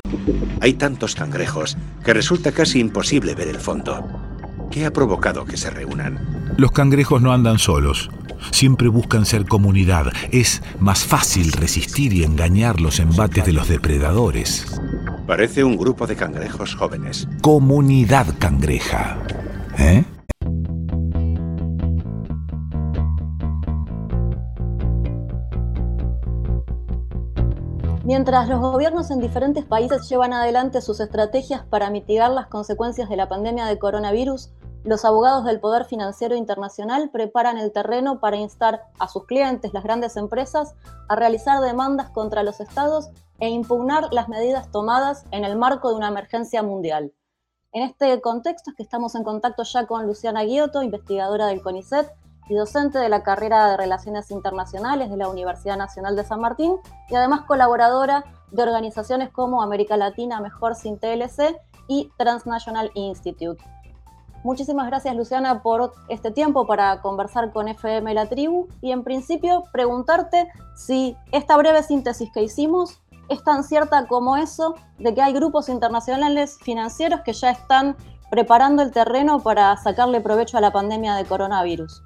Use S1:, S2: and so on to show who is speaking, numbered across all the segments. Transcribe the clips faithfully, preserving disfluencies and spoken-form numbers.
S1: Hay tantos cangrejos que resulta casi imposible ver el fondo. ¿Qué ha provocado que se reúnan?
S2: Los cangrejos no andan solos. Siempre buscan ser comunidad. Es más fácil resistir y engañar los embates de los depredadores.
S1: Parece un grupo de cangrejos jóvenes.
S2: Comunidad cangreja. ¿Eh?
S3: Mientras los gobiernos en diferentes países llevan adelante sus estrategias para mitigar las consecuencias de la pandemia de coronavirus, los abogados del poder financiero internacional preparan el terreno para instar a sus clientes, las grandes empresas, a realizar demandas contra los estados e impugnar las medidas tomadas en el marco de una emergencia mundial. En este contexto es que estamos en contacto ya con Luciana Ghiotto, investigadora del CONICET y docente de la carrera de Relaciones Internacionales de la Universidad Nacional de San Martín y además colaboradora de organizaciones como América Latina Mejor sin T L C y Transnational Institute. Muchísimas gracias, Luciana, por este tiempo para conversar con F M La Tribu y en principio preguntarte si esta breve síntesis que hicimos es tan cierta como eso de que hay grupos internacionales financieros que ya están preparando el terreno para sacarle provecho a la pandemia de coronavirus.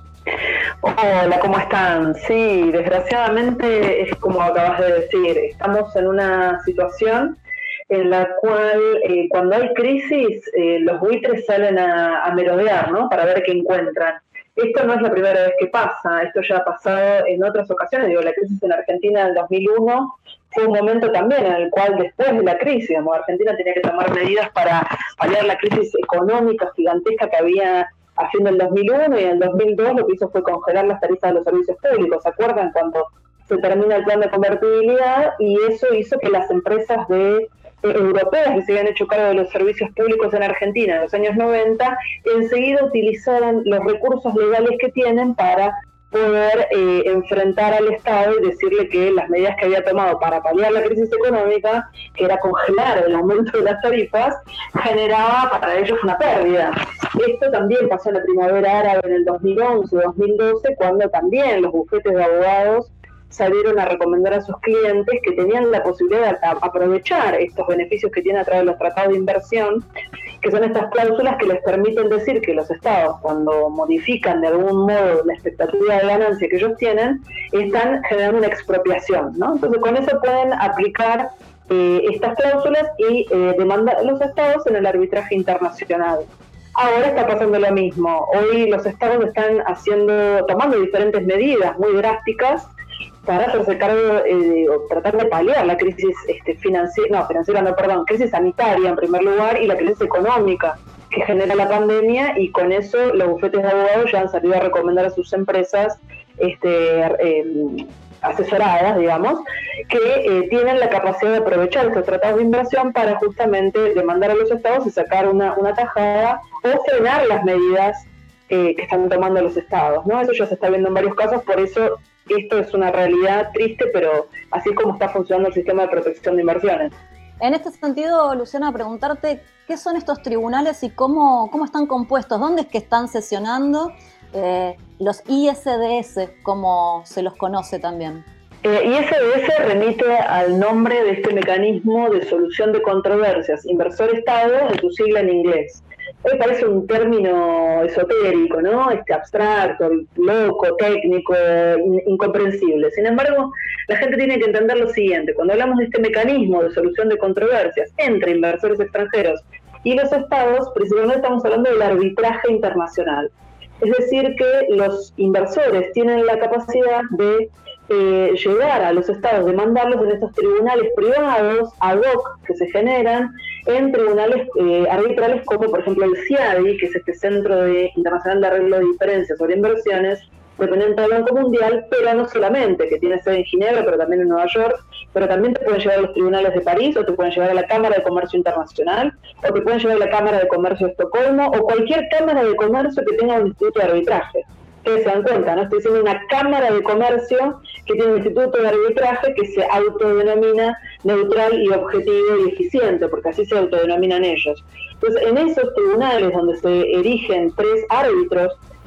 S4: Hola, ¿cómo están? Sí, desgraciadamente es como acabas de decir, estamos en una situación en la cual eh, cuando hay crisis eh, los buitres salen a, a merodear, ¿no? Para ver qué encuentran. Esto no es la primera vez que pasa, esto ya ha pasado en otras ocasiones. Digo, la crisis en Argentina del dos mil uno fue un momento también en el cual después de la crisis, digamos, Argentina tenía que tomar medidas para paliar la crisis económica gigantesca que había a fin del dos mil uno, y en el dos mil dos lo que hizo fue congelar las tarifas de los servicios públicos. ¿Se acuerdan? Cuando se termina el plan de convertibilidad, y eso hizo que las empresas de europeas que se habían hecho cargo de los servicios públicos en Argentina en los años noventa, enseguida utilizaron los recursos legales que tienen para poder eh, enfrentar al Estado y decirle que las medidas que había tomado para paliar la crisis económica, que era congelar el aumento de las tarifas, generaba para ellos una pérdida. Esto también pasó en la primavera árabe en el dos mil once, dos mil doce, cuando también los bufetes de abogados salieron a recomendar a sus clientes que tenían la posibilidad de aprovechar estos beneficios que tienen a través de los tratados de inversión, que son estas cláusulas que les permiten decir que los estados, cuando modifican de algún modo la expectativa de ganancia que ellos tienen, están generando una expropiación, ¿no? Entonces con eso pueden aplicar eh, estas cláusulas y eh, demandar a los estados en el arbitraje internacional. Ahora está pasando lo mismo. Hoy los estados están haciendo, tomando diferentes medidas muy drásticas para hacerse cargo, eh, o tratar de paliar la crisis este, financiera, no, financiera no, perdón, crisis sanitaria en primer lugar, y la crisis económica que genera la pandemia, y con eso los bufetes de abogados ya han salido a recomendar a sus empresas este, eh, asesoradas, digamos, que eh, tienen la capacidad de aprovechar estos tratados de inversión para justamente demandar a los estados y sacar una, una tajada o frenar las medidas eh, que están tomando los estados, ¿no? Eso ya se está viendo en varios casos, por eso esto es una realidad triste, pero así es como está funcionando el sistema de protección de inversiones.
S3: En este sentido, Luciana, preguntarte qué son estos tribunales y cómo, cómo están compuestos, dónde es que están sesionando eh, los I S D S, como se los conoce también.
S4: Eh, I S D S remite al nombre de este mecanismo de solución de controversias, inversor-estado, en su sigla en inglés. Hoy parece un término esotérico, ¿no? Este abstracto, loco, técnico, in- incomprensible. Sin embargo, la gente tiene que entender lo siguiente: cuando hablamos de este mecanismo de solución de controversias entre inversores extranjeros y los estados, principalmente estamos hablando del arbitraje internacional. Es decir, que los inversores tienen la capacidad de eh, llegar a los estados, demandarlos en estos tribunales privados ad hoc que se generan en tribunales eh, arbitrales como por ejemplo el C I A D I, que es este Centro de Internacional de Arreglo de Diferencias sobre Inversiones, dependiente del Banco Mundial, pero no solamente, que tiene sede en Ginebra, pero también en Nueva York, pero también te pueden llevar a los tribunales de París, o te pueden llevar a la Cámara de Comercio Internacional, o te pueden llevar a la Cámara de Comercio de Estocolmo, o cualquier Cámara de Comercio que tenga un instituto de arbitraje. Ustedes se dan cuenta, ¿no? Estoy diciendo una Cámara de Comercio que tiene un instituto de arbitraje que se autodenomina neutral y objetivo y eficiente, porque así se autodenominan ellos. Entonces, en esos tribunales donde se erigen tres árbitros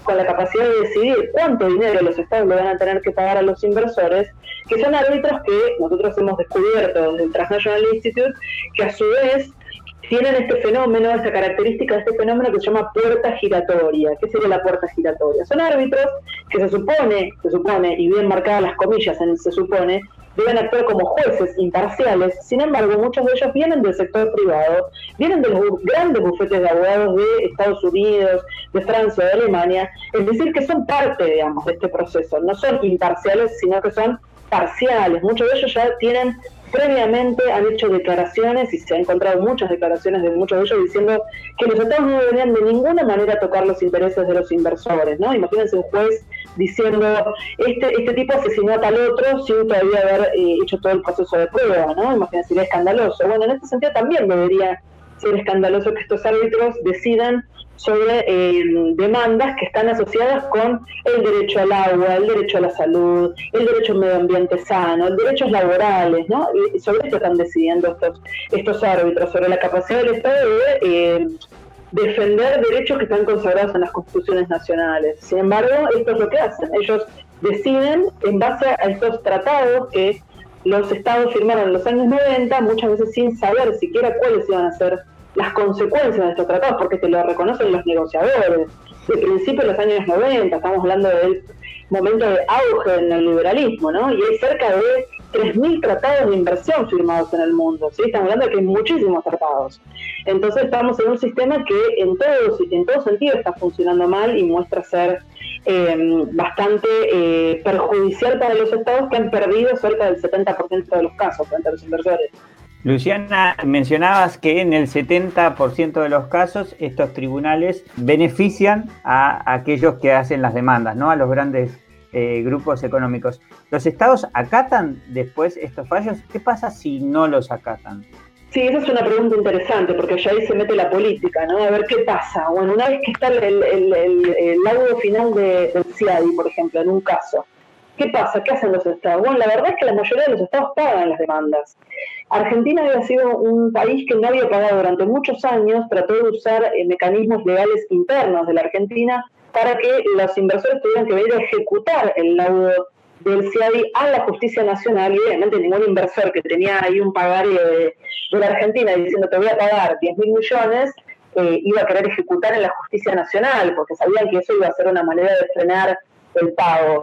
S4: con la capacidad de decidir cuánto dinero los estados le van a tener que pagar a los inversores, que son árbitros que nosotros hemos descubierto desde el Transnational Institute, que a su vez tienen este fenómeno, esta característica de este fenómeno que se llama puerta giratoria. ¿Qué sería la puerta giratoria? Son árbitros que se supone, se supone, y bien marcadas las comillas en el se supone, deben actuar como jueces imparciales. Sin embargo, muchos de ellos vienen del sector privado, vienen de los grandes bufetes de abogados de Estados Unidos, de Francia, de Alemania, es decir, que son parte, digamos, de este proceso. No son imparciales, sino que son parciales. Muchos de ellos ya tienen previamente, han hecho declaraciones, y se han encontrado muchas declaraciones de muchos de ellos diciendo que los estados no deberían de ninguna manera tocar los intereses de los inversores, ¿no? Imagínense un juez diciendo, este este tipo asesinó a tal otro sin todavía haber eh, hecho todo el proceso de prueba, ¿no? Imagínense, sería escandaloso. Bueno, en este sentido también debería ser escandaloso que estos árbitros decidan sobre eh, demandas que están asociadas con el derecho al agua, el derecho a la salud, el derecho a un medio ambiente sano, el derechos laborales, ¿no? Y sobre esto están decidiendo estos, estos árbitros, sobre la capacidad del Estado de eh, defender derechos que están consagrados en las constituciones nacionales. Sin embargo, esto es lo que hacen. Ellos deciden en base a estos tratados que los estados firmaron en los años noventa, muchas veces sin saber siquiera cuáles iban a ser las consecuencias de estos tratados, porque te lo reconocen los negociadores. De principio de los años noventa, estamos hablando del momento de auge en el liberalismo, ¿no? Y hay cerca de tres mil tratados de inversión firmados en el mundo, ¿sí? Estamos hablando de que hay muchísimos tratados. Entonces estamos en un sistema que en todo, en todo sentido está funcionando mal y muestra ser eh, bastante eh, perjudicial para los estados, que han perdido cerca del setenta por ciento de los casos frente a los inversores.
S5: Luciana, mencionabas que en el setenta por ciento de los casos estos tribunales benefician a aquellos que hacen las demandas, ¿no? A los grandes eh, grupos económicos. ¿Los estados acatan después estos fallos? ¿Qué pasa si no los acatan?
S4: Sí, esa es una pregunta interesante, porque ya ahí se mete la política, ¿no? A ver qué pasa. Bueno, una vez que está el, el, el, el laudo final de, del C I A D I, por ejemplo, en un caso, ¿qué pasa? ¿Qué hacen los estados? Bueno, la verdad es que la mayoría de los estados pagan las demandas. Argentina había sido un país que no había pagado durante muchos años, trató de usar eh, mecanismos legales internos de la Argentina para que los inversores tuvieran que venir a ejecutar el laudo del C I A D I a la justicia nacional, y obviamente ningún inversor que tenía ahí un pagario de, de la Argentina diciendo te voy a pagar diez mil millones, eh, iba a querer ejecutar en la justicia nacional, porque sabían que eso iba a ser una manera de frenar el pago.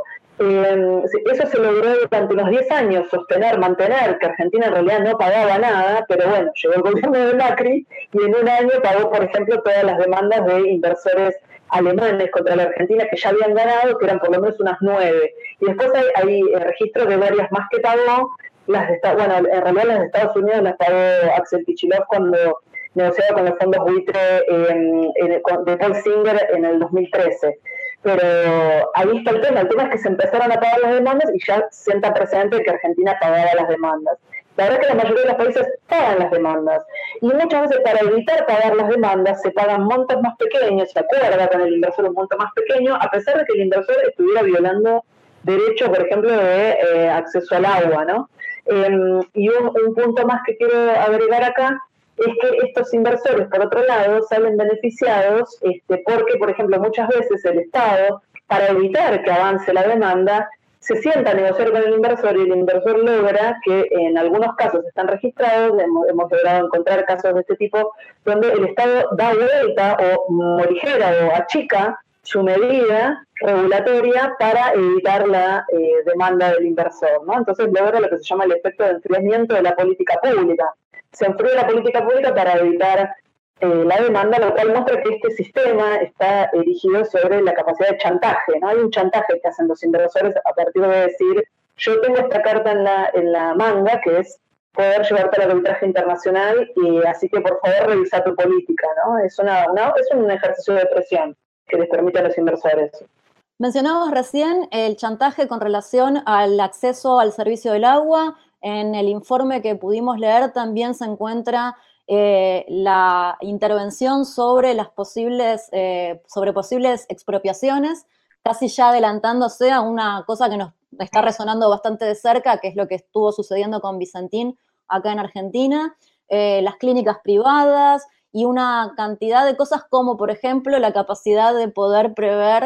S4: Eh, eso se logró durante unos diez años, sostener, mantener, que Argentina en realidad no pagaba nada, pero bueno, llegó el gobierno de Macri y en un año pagó, por ejemplo, todas las demandas de inversores alemanes contra la Argentina que ya habían ganado, que eran por lo menos unas nueve. Y después hay, hay registros de varias más que pagó, las de, bueno, en realidad las de Estados Unidos las pagó Axel Kicillof cuando negociaba con los fondos buitre eh, en, de Paul Singer en el dos mil trece. Pero ahí está el tema, el tema es que se empezaron a pagar las demandas y ya sienta precedente de que Argentina pagaba las demandas. La verdad es que la mayoría de los países pagan las demandas, y muchas veces para evitar pagar las demandas se pagan montos más pequeños, se acuerda con el inversor un monto más pequeño, a pesar de que el inversor estuviera violando derechos, por ejemplo, de eh, acceso al agua, ¿no? Eh, y un, un punto más que quiero agregar acá es que estos inversores, por otro lado, salen beneficiados este, porque, por ejemplo, muchas veces el Estado, para evitar que avance la demanda, se sienta a negociar con el inversor, y el inversor logra que en algunos casos están registrados, hemos, hemos logrado encontrar casos de este tipo, donde el Estado da vuelta o morigera o achica su medida regulatoria para evitar la eh, demanda del inversor, ¿no? Entonces logra lo que se llama el efecto de enfriamiento de la política pública. Se enfría la política pública para evitar eh, la demanda, lo cual muestra que este sistema está erigido sobre la capacidad de chantaje, ¿no? Hay un chantaje que hacen los inversores a partir de decir, yo tengo esta carta en la, en la manga, que es poder llevarte al arbitraje internacional, y así que por favor revisa tu política, ¿no? Es, una, una, es un ejercicio de presión que les permite a los inversores.
S3: Mencionabas recién el chantaje con relación al acceso al servicio del agua. En el informe que pudimos leer también se encuentra eh, la intervención sobre las posibles, eh, sobre posibles expropiaciones, casi ya adelantándose a una cosa que nos está resonando bastante de cerca, que es lo que estuvo sucediendo con Vicentín acá en Argentina, eh, las clínicas privadas y una cantidad de cosas como, por ejemplo, la capacidad de poder prever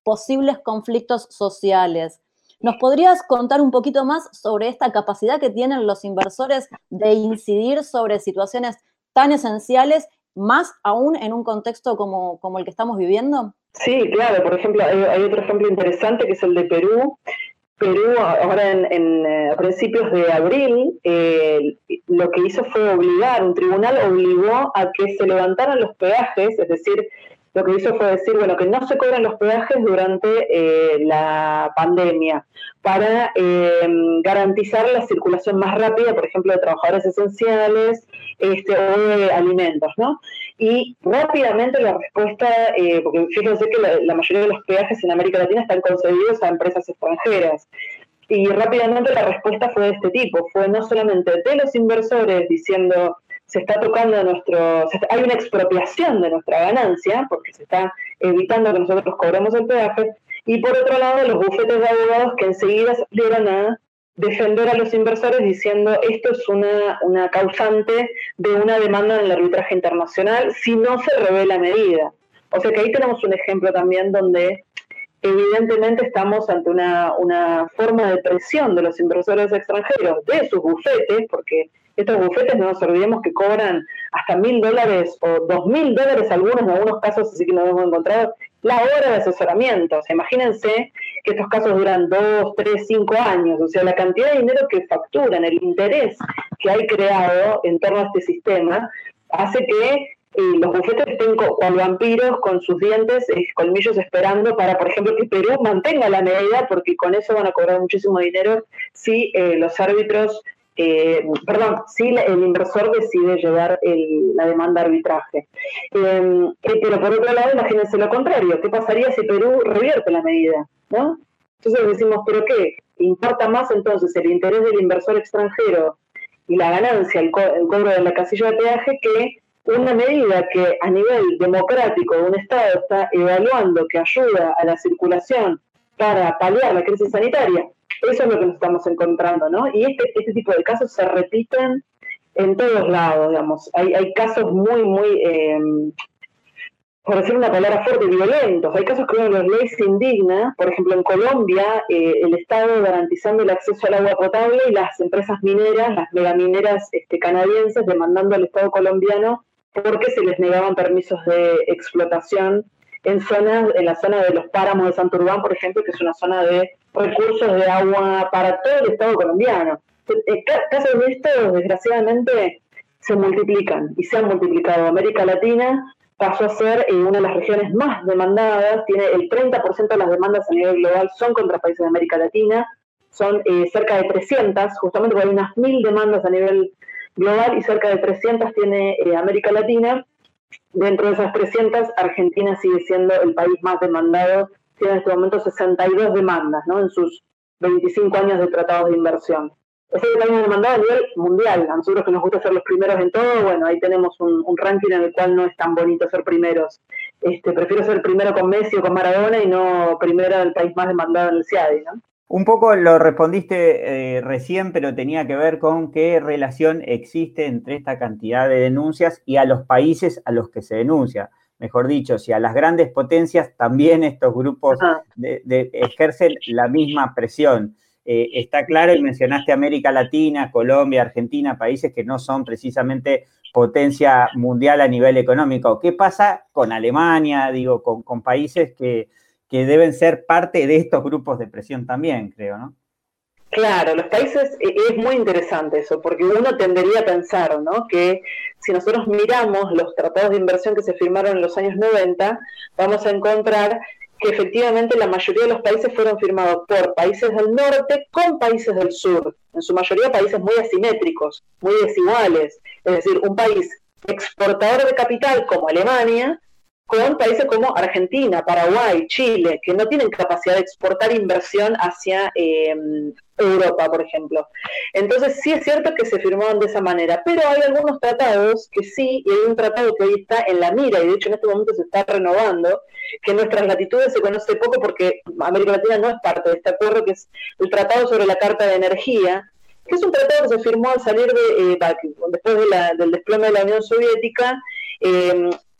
S3: posibles conflictos sociales. ¿Nos podrías contar un poquito más sobre esta capacidad que tienen los inversores de incidir sobre situaciones tan esenciales, más aún en un contexto como, como el que estamos viviendo?
S4: Sí, claro. Por ejemplo, hay, hay otro ejemplo interesante que es el de Perú. Perú, ahora en, en eh, a principios de abril, eh, lo que hizo fue obligar, un tribunal obligó a que se levantaran los peajes, es decir, lo que hizo fue decir, bueno, que no se cobran los peajes durante eh, la pandemia para eh, garantizar la circulación más rápida, por ejemplo, de trabajadores esenciales este, o de alimentos, ¿no? Y rápidamente la respuesta, eh, porque fíjense que la, la mayoría de los peajes en América Latina están concedidos a empresas extranjeras, y rápidamente la respuesta fue de este tipo, fue no solamente de los inversores diciendo se está tocando nuestro, se está, hay una expropiación de nuestra ganancia, porque se está evitando que nosotros cobremos el peaje, y por otro lado los bufetes de abogados que enseguida salieron a defender a los inversores diciendo esto es una, una causante de una demanda en el arbitraje internacional si no se revela medida. O sea que ahí tenemos un ejemplo también donde evidentemente estamos ante una, una forma de presión de los inversores extranjeros, de sus bufetes, porque estos bufetes no nos olvidemos que cobran hasta mil dólares o dos mil dólares algunos, en algunos casos así que nos hemos encontrado, la hora de asesoramiento. O sea, imagínense que estos casos duran dos, tres, cinco años. O sea, la cantidad de dinero que facturan, el interés que hay creado en torno a este sistema, hace que eh, los bufetes estén cual vampiros con sus dientes, eh, colmillos esperando para, por ejemplo, que Perú mantenga la medida, porque con eso van a cobrar muchísimo dinero si eh, los árbitros Eh, perdón, si el inversor decide llevar el, la demanda a arbitraje. Eh, pero por otro lado, imagínense lo contrario, ¿qué pasaría si Perú revierte la medida? ¿No? Entonces decimos, ¿pero qué? ¿Importa más entonces el interés del inversor extranjero y la ganancia, el, co el cobro de la casilla de peaje, que una medida que a nivel democrático un Estado está evaluando que ayuda a la circulación para paliar la crisis sanitaria? Eso es lo que nos estamos encontrando, ¿no? Y este, este tipo de casos se repiten en todos lados, digamos. Hay, hay casos muy, muy, eh, por decir una palabra fuerte, violentos. Hay casos que uno los lee y se indigna. Por ejemplo, en Colombia, eh, el Estado garantizando el acceso al agua potable y las empresas mineras, las megamineras este, canadienses, demandando al Estado colombiano porque se les negaban permisos de explotación en zonas, en la zona de los páramos de Santurbán, por ejemplo, que es una zona de recursos de agua para todo el Estado colombiano. Casos de estos, desgraciadamente, se multiplican y se han multiplicado. América Latina pasó a ser eh, una de las regiones más demandadas, tiene el treinta por ciento de las demandas a nivel global son contra países de América Latina, son eh, cerca de trescientas, justamente porque hay unas mil demandas a nivel global y cerca de trescientas tiene eh, América Latina. Dentro de esas trescientas, Argentina sigue siendo el país más demandado, tiene en este momento sesenta y dos demandas, ¿no? En sus veinticinco años de tratados de inversión. Es el país más demandado a nivel mundial. A nosotros que nos gusta ser los primeros en todo, bueno, ahí tenemos un, un ranking en el cual no es tan bonito ser primeros. Este, prefiero ser primero con Messi o con Maradona y no primero el país más demandado en el C I A D I, ¿no?
S5: Un poco lo respondiste eh, recién, pero tenía que ver con qué relación existe entre esta cantidad de denuncias y a los países a los que se denuncia. Mejor dicho, si a las grandes potencias también estos grupos de, de, ejercen la misma presión. Eh, está claro, y mencionaste América Latina, Colombia, Argentina, países que no son precisamente potencia mundial a nivel económico. ¿Qué pasa con Alemania, digo, con, con países que... que deben ser parte de estos grupos de presión también, creo, ¿no?
S4: Claro, los países, es muy interesante eso, porque uno tendería a pensar, ¿no?, que si nosotros miramos los tratados de inversión que se firmaron en los años noventa, vamos a encontrar que efectivamente la mayoría de los países fueron firmados por países del norte con países del sur, en su mayoría países muy asimétricos, muy desiguales, es decir, un país exportador de capital como Alemania, con países como Argentina, Paraguay, Chile, que no tienen capacidad de exportar inversión hacia eh, Europa, por ejemplo. Entonces sí es cierto que se firmaron de esa manera, pero hay algunos tratados que sí, y hay un tratado que hoy está en la mira, y de hecho en este momento se está renovando, que en nuestras latitudes se conoce poco porque América Latina no es parte de este acuerdo, que es el Tratado sobre la Carta de Energía, que es un tratado que se firmó al salir de, eh, después de la, del desplome de la Unión Soviética, eh,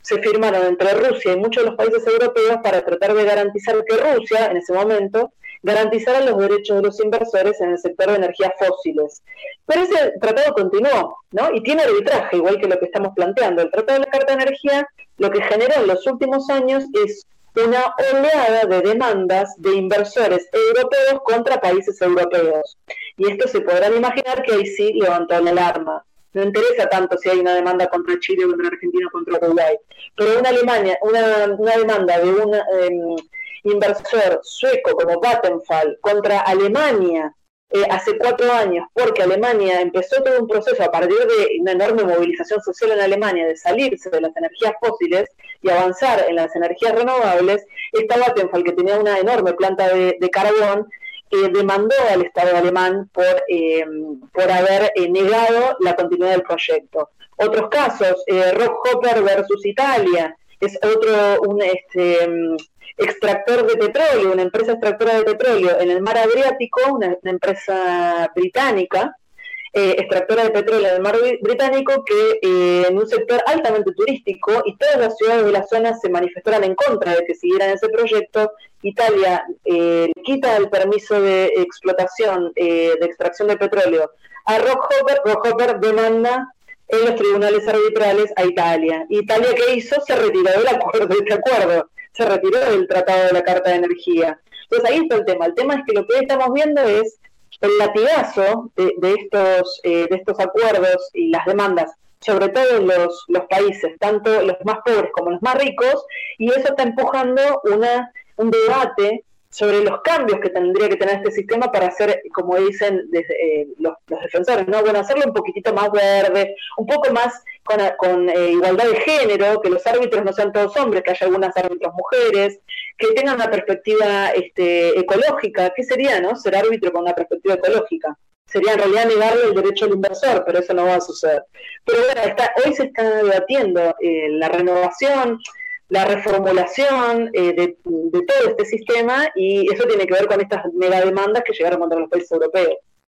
S4: se firmaron entre Rusia y muchos de los países europeos para tratar de garantizar que Rusia, en ese momento, garantizara los derechos de los inversores en el sector de energías fósiles. Pero ese tratado continuó, ¿no? Y tiene arbitraje, igual que lo que estamos planteando. El Tratado de la Carta de Energía lo que generó en los últimos años es una oleada de demandas de inversores europeos contra países europeos. Y esto se podrán imaginar que ahí sí levantó la alarma. No interesa tanto si hay una demanda contra Chile, contra Argentina, contra Uruguay. Pero una Alemania, una, una demanda de un eh, inversor sueco como Vattenfall contra Alemania eh, hace cuatro años, porque Alemania empezó todo un proceso a partir de una enorme movilización social en Alemania de salirse de las energías fósiles y avanzar en las energías renovables, esta Vattenfall, que tenía una enorme planta de, de carbón, Eh, demandó al Estado alemán por, eh, por haber eh, negado la continuidad del proyecto. Otros casos, eh, Rockhopper versus Italia, es otro un este, um, extractor de petróleo, una empresa extractora de petróleo en el mar Adriático, una, una empresa británica, eh, extractora de petróleo en el mar británico, que eh, en un sector altamente turístico, y todas las ciudades de la zona se manifestaron en contra de que siguieran ese proyecto. Italia eh, quita el permiso de explotación, eh, de extracción de petróleo a Rockhopper. Rockhopper demanda en los tribunales arbitrales a Italia. Italia, ¿qué hizo? Se retiró del acuerdo, de este acuerdo, se retiró del Tratado de la Carta de Energía. Entonces ahí está el tema. El tema es que lo que hoy estamos viendo es el latigazo de, de, estos, eh, de estos acuerdos y las demandas, sobre todo en los, los países, tanto los más pobres como los más ricos, y eso está empujando una, un debate sobre los cambios que tendría que tener este sistema para hacer, como dicen desde, eh, los, los defensores, ¿no? Bueno, hacerlo un poquitito más verde, un poco más con, con eh, igualdad de género, que los árbitros no sean todos hombres, que haya algunas árbitros mujeres, que tengan una perspectiva este, ecológica. ¿Qué sería, no? Ser árbitro con una perspectiva ecológica. Sería en realidad negarle el derecho al inversor, pero eso no va a suceder. Pero bueno, está, hoy se está debatiendo eh, la renovación, la reformulación eh, de, de todo este sistema, y eso tiene que ver con estas mega demandas que llegaron contra los países europeos.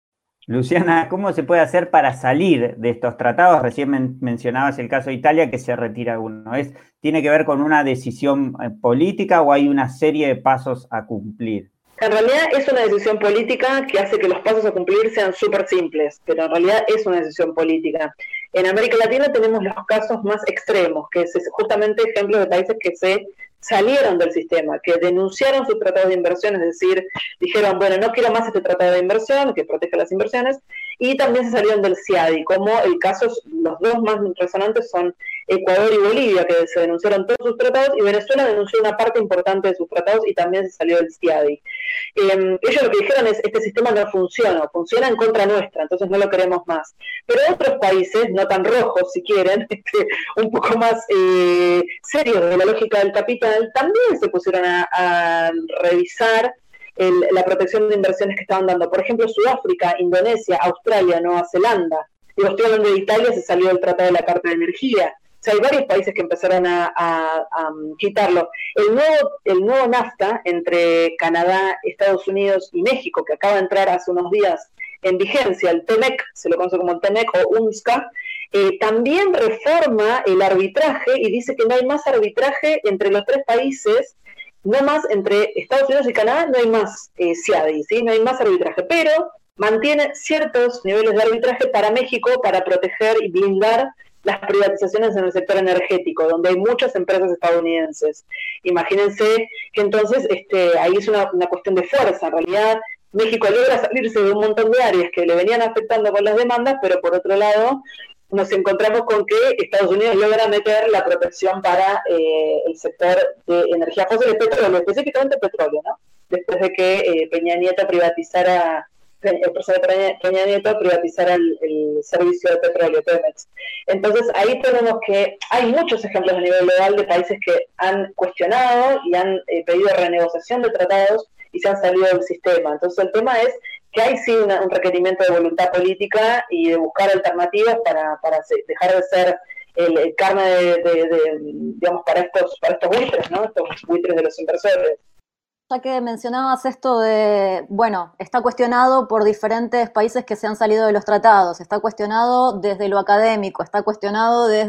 S5: Luciana, ¿cómo se puede hacer para salir de estos tratados? Recién men mencionabas el caso de Italia, que se retira uno. ¿Es, ¿Tiene que ver con una decisión política o hay una serie de pasos a cumplir?
S4: En realidad es una decisión política que hace que los pasos a cumplir sean súper simples, pero en realidad es una decisión política. En América Latina tenemos los casos más extremos, que es justamente ejemplos de países que se salieron del sistema, que denunciaron sus tratados de inversión, es decir, dijeron, bueno, no quiero más este tratado de inversión, que proteja las inversiones, y también se salieron del C I A D I, como el caso, los dos más resonantes son Ecuador y Bolivia, que se denunciaron todos sus tratados, y Venezuela denunció una parte importante de sus tratados y también se salió del C I A D I. Eh, ellos lo que dijeron es, este sistema no funciona, funciona en contra nuestra, entonces no lo queremos más. Pero otros países, no tan rojos si quieren, este, un poco más eh, serios de la lógica del capital, también se pusieron a, a revisar el, la protección de inversiones que estaban dando. Por ejemplo, Sudáfrica, Indonesia, Australia, Nueva Zelanda. Digo, estoy hablando de Italia, se salió del Tratado de la Carta de Energía. O sea, hay varios países que empezaron a, a, a quitarlo. El nuevo, el nuevo NAFTA entre Canadá, Estados Unidos y México, que acaba de entrar hace unos días en vigencia, el T M E C, se lo conoce como el T M E C o UNSCA, eh, también reforma el arbitraje y dice que no hay más arbitraje entre los tres países, no más entre Estados Unidos y Canadá, no hay más eh, C I A D I, ¿sí? No hay más arbitraje, pero mantiene ciertos niveles de arbitraje para México para proteger y blindar las privatizaciones en el sector energético, donde hay muchas empresas estadounidenses. Imagínense que entonces este, ahí es una, una cuestión de fuerza. En realidad, México logra salirse de un montón de áreas que le venían afectando con las demandas, pero por otro lado, nos encontramos con que Estados Unidos logra meter la protección para eh, el sector de energía fósil, de petróleo, específicamente petróleo, ¿no? Después de que eh, Peña Nieto privatizara el presidente Peña Nieto privatizar el, el servicio de petróleo, Pemex. Entonces ahí tenemos que, hay muchos ejemplos a nivel global de países que han cuestionado y han eh, pedido renegociación de tratados y se han salido del sistema. Entonces el tema es que hay sí una, un requerimiento de voluntad política y de buscar alternativas para, para dejar de ser el, el carne de, de, de, digamos, para estos, para estos buitres, ¿no? Estos buitres de los inversores.
S3: Ya que mencionabas esto de, bueno, está cuestionado por diferentes países que se han salido de los tratados, está cuestionado desde lo académico, está cuestionado desde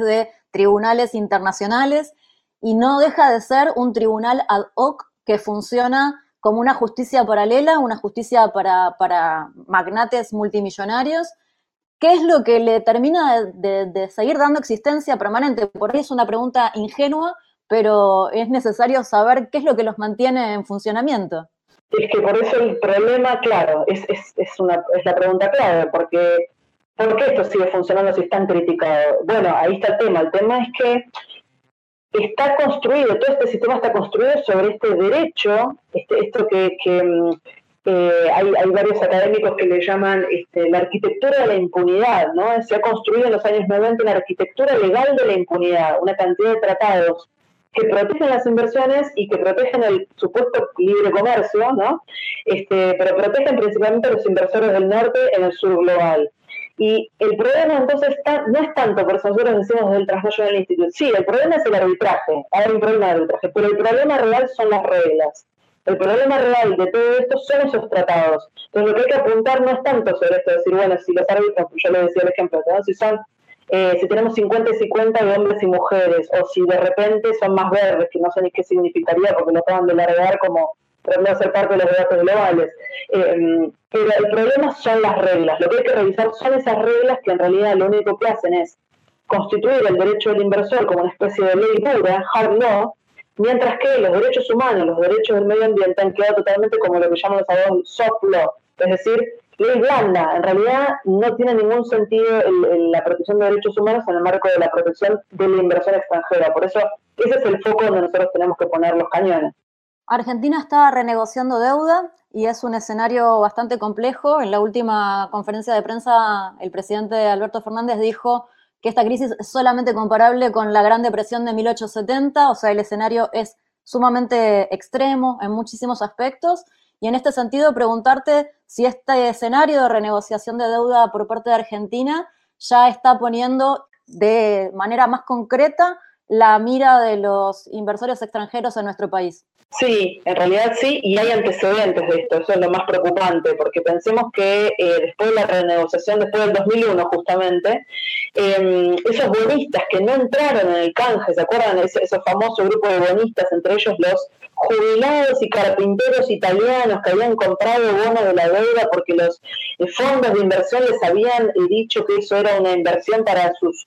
S3: tribunales internacionales y no deja de ser un tribunal ad hoc que funciona como una justicia paralela, una justicia para, para magnates multimillonarios. ¿Qué es lo que le termina de, de, de seguir dando existencia permanente? Por ahí es una pregunta ingenua, pero es necesario saber qué es lo que los mantiene en funcionamiento.
S4: Es que por eso el problema, claro, es, es, es, una, es la pregunta clave, porque ¿por qué esto sigue funcionando si es tan criticado? Bueno, ahí está el tema. El tema es que está construido, todo este sistema está construido sobre este derecho, este, esto que, que eh, hay, hay varios académicos que le llaman este, la arquitectura de la impunidad, ¿no? Se ha construido en los años noventa una arquitectura legal de la impunidad, una cantidad de tratados que protegen las inversiones y que protegen el supuesto libre comercio, ¿no? Este, pero protegen principalmente a los inversores del norte en el sur global. Y el problema entonces está, no es tanto, por eso nosotros decimos del Transnational Institute, sí, el problema es el arbitraje, hay un problema de arbitraje, pero el problema real son las reglas. El problema real de todo esto son esos tratados. Entonces lo que hay que apuntar no es tanto sobre esto, decir, bueno, si los árbitros, yo le decía el ejemplo, ¿no? si son Eh, si tenemos cincuenta y cincuenta de hombres y mujeres, o si de repente son más verdes, que no sé ni qué significaría, porque lo acaban de largar como tratando de ser parte de los debates globales. Eh, pero el problema son las reglas. Lo que hay que revisar son esas reglas que en realidad lo único que hacen es constituir el derecho del inversor como una especie de ley dura, hard law, mientras que los derechos humanos, los derechos del medio ambiente han quedado totalmente como lo que llaman los abogados soft law, es decir, ley blanda. En realidad no tiene ningún sentido el, el, la protección de derechos humanos en el marco de la protección de la inversión extranjera. Por eso ese es el foco donde nosotros tenemos que poner los cañones.
S3: Argentina está renegociando deuda y es un escenario bastante complejo. En la última conferencia de prensa, el presidente Alberto Fernández dijo que esta crisis es solamente comparable con la Gran Depresión de mil ochocientos setenta, o sea, el escenario es sumamente extremo en muchísimos aspectos. Y en este sentido, preguntarte si este escenario de renegociación de deuda por parte de Argentina ya está poniendo de manera más concreta la mira de los inversores extranjeros en nuestro país.
S4: Sí, en realidad sí, y hay antecedentes de esto, eso es lo más preocupante, porque pensemos que eh, después de la renegociación, después del dos mil uno justamente, eh, esos bonistas que no entraron en el canje, ¿se acuerdan? Ese, ese famoso grupo de bonistas, entre ellos los jubilados y carpinteros italianos que habían comprado bonos de la deuda porque los eh, fondos de inversión les habían eh, dicho que eso era una inversión para sus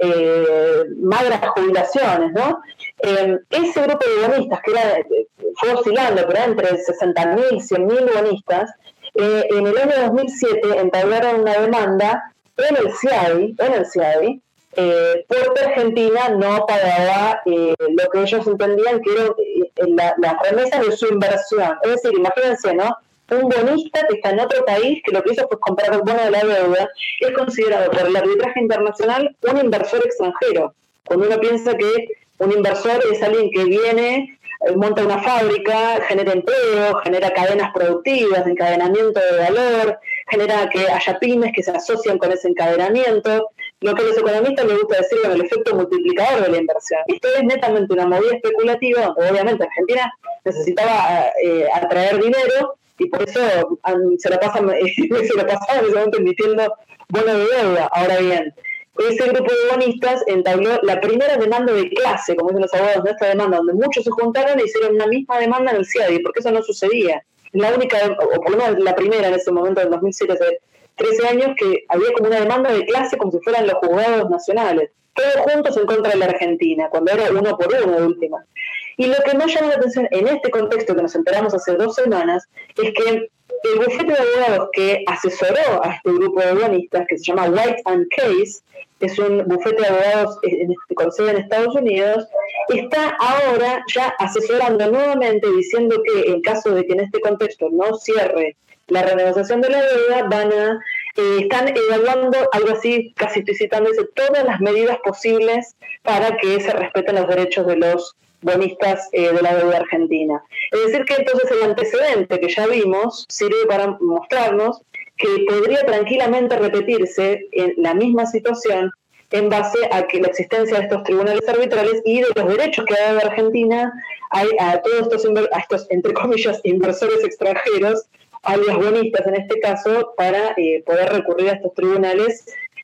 S4: eh, magras jubilaciones, ¿no? Eh, ese grupo de bonistas, que era, fue oscilando, pero era entre sesenta mil, cien mil bonistas, eh, en el año dos mil siete entablaron una demanda en el C I A D I, en el C I A D I, eh, porque Argentina no pagaba eh, lo que ellos entendían que era eh, la, la remesa de su inversión. Es decir, imagínense, ¿no? Un bonista que está en otro país, que lo que hizo fue comprar el bono de la deuda, es considerado por el arbitraje internacional un inversor extranjero. Cuando uno piensa que un inversor es alguien que viene, monta una fábrica, genera empleo, genera cadenas productivas, encadenamiento de valor, genera que haya pymes que se asocian con ese encadenamiento, lo que a los economistas les gusta decir con el efecto multiplicador de la inversión. Esto es netamente una movida especulativa, obviamente Argentina necesitaba eh, atraer dinero y por eso se la pasan, se la pasaban en ese momento emitiendo bonos de deuda. Ahora bien, ese grupo de bonistas entabló la primera demanda de clase, como dicen los abogados, de esta demanda, donde muchos se juntaron e hicieron una misma demanda en el C I A D I, porque eso no sucedía. La única, o por lo menos la primera en ese momento, en dos mil siete, hace trece años, que había como una demanda de clase como si fueran los juzgados nacionales, todos juntos en contra de la Argentina, cuando era uno por uno de última. Y lo que más llama la atención en este contexto que nos enteramos hace dos semanas, es que el bufete de abogados que asesoró a este grupo de bonistas, que se llama White and Case, es un bufete de abogados con sede en Estados Unidos, está ahora ya asesorando nuevamente, diciendo que en caso de que en este contexto no cierre la renegociación de la deuda, van a, eh, están evaluando algo así, casi estoy citando, todas las medidas posibles para que se respeten los derechos de los bonistas eh, de la deuda argentina. Es decir que entonces el antecedente que ya vimos sirve para mostrarnos que podría tranquilamente repetirse en la misma situación en base a que la existencia de estos tribunales arbitrales y de los derechos que ha dado Argentina a, a todos estos, a estos, entre comillas, inversores extranjeros, alias bonistas en este caso, para eh, poder recurrir a estos tribunales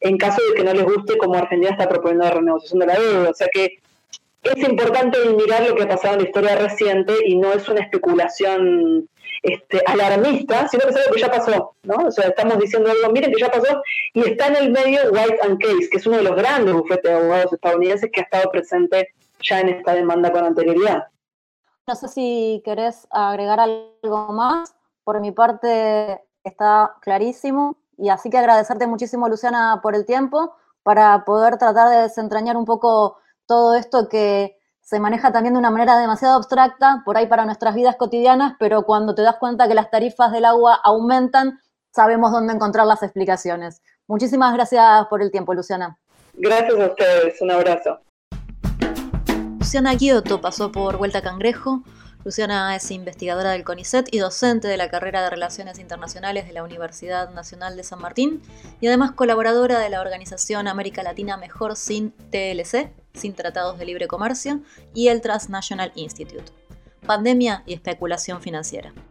S4: en caso de que no les guste cómo Argentina está proponiendo la renegociación de la deuda. O sea que es importante mirar lo que ha pasado en la historia reciente y no es una especulación este, alarmista, sino que es algo que ya pasó, ¿no? O sea, estamos diciendo algo, miren que ya pasó, y está en el medio White and Case, que es uno de los grandes bufetes de abogados estadounidenses que ha estado presente ya en esta demanda con anterioridad.
S3: No sé si querés agregar algo más. Por mi parte está clarísimo, y así que agradecerte muchísimo, Luciana, por el tiempo, para poder tratar de desentrañar un poco todo esto que se maneja también de una manera demasiado abstracta, por ahí para nuestras vidas cotidianas, pero cuando te das cuenta que las tarifas del agua aumentan, sabemos dónde encontrar las explicaciones. Muchísimas gracias por el tiempo, Luciana.
S4: Gracias a ustedes, un abrazo.
S3: Luciana Giotto pasó por Vuelta Cangrejo. Luciana es investigadora del CONICET y docente de la carrera de Relaciones Internacionales de la Universidad Nacional de San Martín, y además colaboradora de la organización América Latina Mejor sin T L C, sin Tratados de Libre Comercio, y el Transnational Institute. Pandemia y especulación financiera.